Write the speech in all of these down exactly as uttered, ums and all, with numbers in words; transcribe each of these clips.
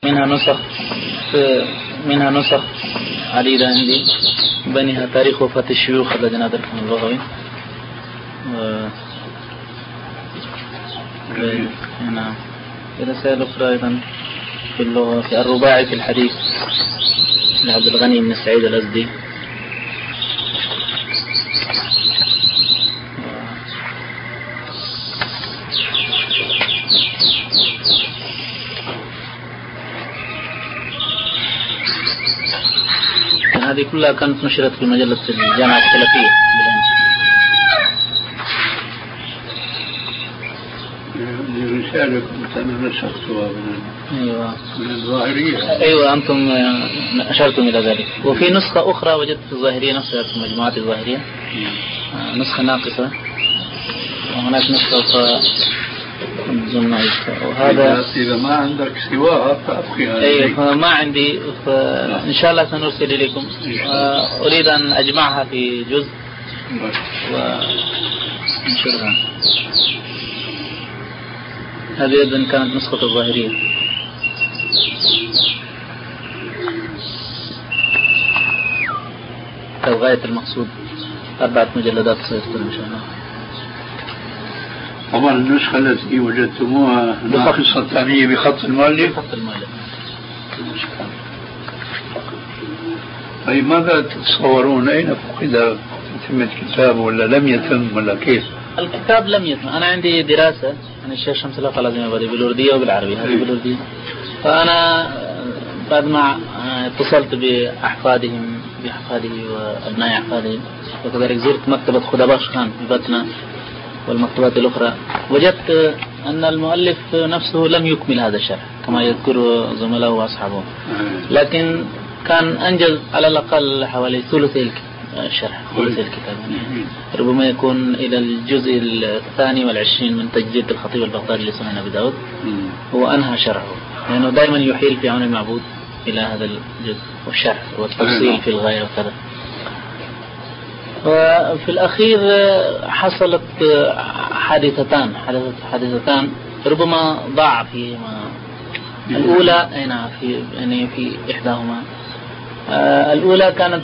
منها نسخ منها نسخ عديدة عندي، بينها تاريخ وفاة الشيوخ الذين أدركهم البغوي. نعم. رسائل أخرى أيضا في اللغة، في الرباعي في الحديث لعبد الغني بن سعيد الأزدي. هذه كلها كانت نشرت في مجلة الجامعة السلفية. رسالة كنت أنا نسختها أيوة. من الظاهرية. أيوة أنتم أشرتم إلى ذلك. وفي نسخة أخرى وجدت في الظاهرية نفسها في مجموعات الظاهرية نسخة ناقصة، وهناك نسخة أخرى. وهذا إذا ما عندك سواها فأبقي. أيوة ما عندي، فإن شاء الله سنرسل إليكم. أريد أن أجمعها في جزء وننشرها. هذه أيضا كانت نسخة الظاهرية. غاية المقصود أربعة مجلدات سيكون إن شاء الله. طبعا النسخة التي وجدتموها ناقصة الثانية بخط المؤلف. بخط المؤلف. طيب ماذا تتصورون؟ أين فقد تتمة كتاب ولا لم يتم ولا كيف؟ الكتاب لم يتم. أنا عندي دراسة عن الشيخ شمس الله العظيم الأبدي بالأردية وبالعربية. هذه بالأردية. فأنا بعد ما اتصلت بأحفادهم بأحفاده وأبناء أحفاده، وكذلك زرت مكتبة خدباش خان في باتنا والمكتبات الأخرى، وجدت أن المؤلف نفسه لم يكمل هذا الشرح كما يذكر زملائه وأصحابه، لكن كان أنجز على الأقل حوالي ثلثي الشرح، ثلثي الكتاب. ربما يكون إلى الجزء الثاني والعشرين من تجديد الخطيب البغدادي لسنن أبي داود هو أنهى شرحه، لأنه يعني دائما يحيل في عون المعبود إلى هذا الجزء والشرح والتفصيل في الغاية وكذا. وفي الأخير حصلت حادثتان حدثت حادثتان ربما ضاع فيهما. الأولى أين في يعني في إحداهما. الأولى كانت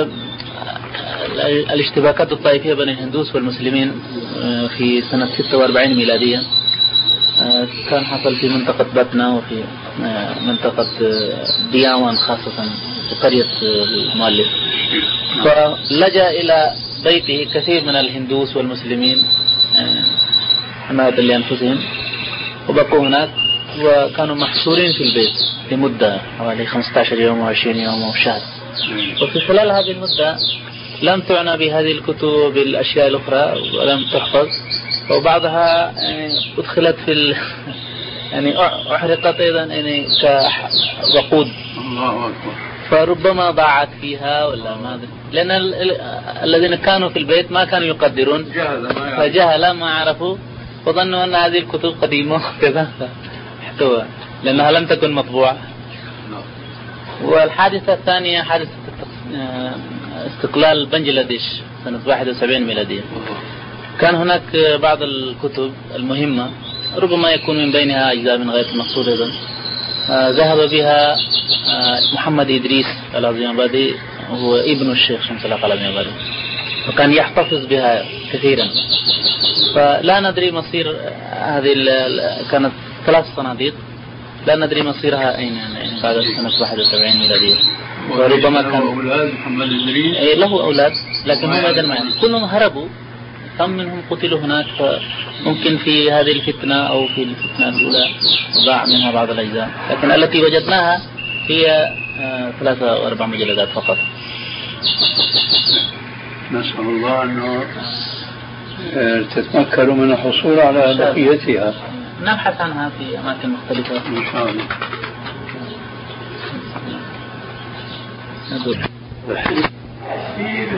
الاشتباكات الطائفية بين الهندوس والمسلمين في سنة ستة وأربعين ميلادية. كان حصل في منطقة باتنا وفي منطقة دياوان خاصة في قرية المؤلف. فلجأ إلى بيته كثير من الهندوس والمسلمين حماية لأنفسهم، وبقوا هناك وكانوا محصورين في البيت لمدة حوالي خمسة عشر يوم وعشرين يوم وشهر. وفي خلال هذه المدة لم تعنى بهذه الكتب بالأشياء الأخرى ولم تحفظ، وبعضها أدخلت في ال... يعني أحرقت أيضا يعني كوقود، فربما ضاعت فيها ولا ما أدري، لأن ال... ال... الذين كانوا في البيت ما كانوا يقدرون، فجهل ما عرفوا وظنوا أن هذه الكتب قديمة كذا احتوى، لأنها لم تكن مطبوعة. والحادثة الثانية حادثة استقلال بنجلاديش سنة واحد وسبعين ميلادية. كان هناك بعض الكتب المهمة ربما يكون من بينها أجزاء من غير المقصود أيضا ذهب بها محمد إدريس العظيمابادي، هو ابن الشيخ شمس الله العظيمابادي، وكان يحتفظ بها كثيرا. فلا ندري مصير هذه كانت ثلاث صناديق، لا ندري مصيرها أين يعني بعد سنة واحد وسبعين ميلادية. وربما كان أولاد محمد إدريس أي له أولاد لكن هم أيضا ما يعني. كلهم هربوا، كم منهم قتلوا هناك، فممكن في هذه الفتنة أو في الفتنة الأولى ضاع منها بعض الأجزاء، لكن التي وجدناها هي ثلاثة أو أربع مجلدات فقط. نسأل الله أنه تتمكنوا من الحصول على بقيتها، نبحث عنها في أماكن مختلفة إن شاء الله.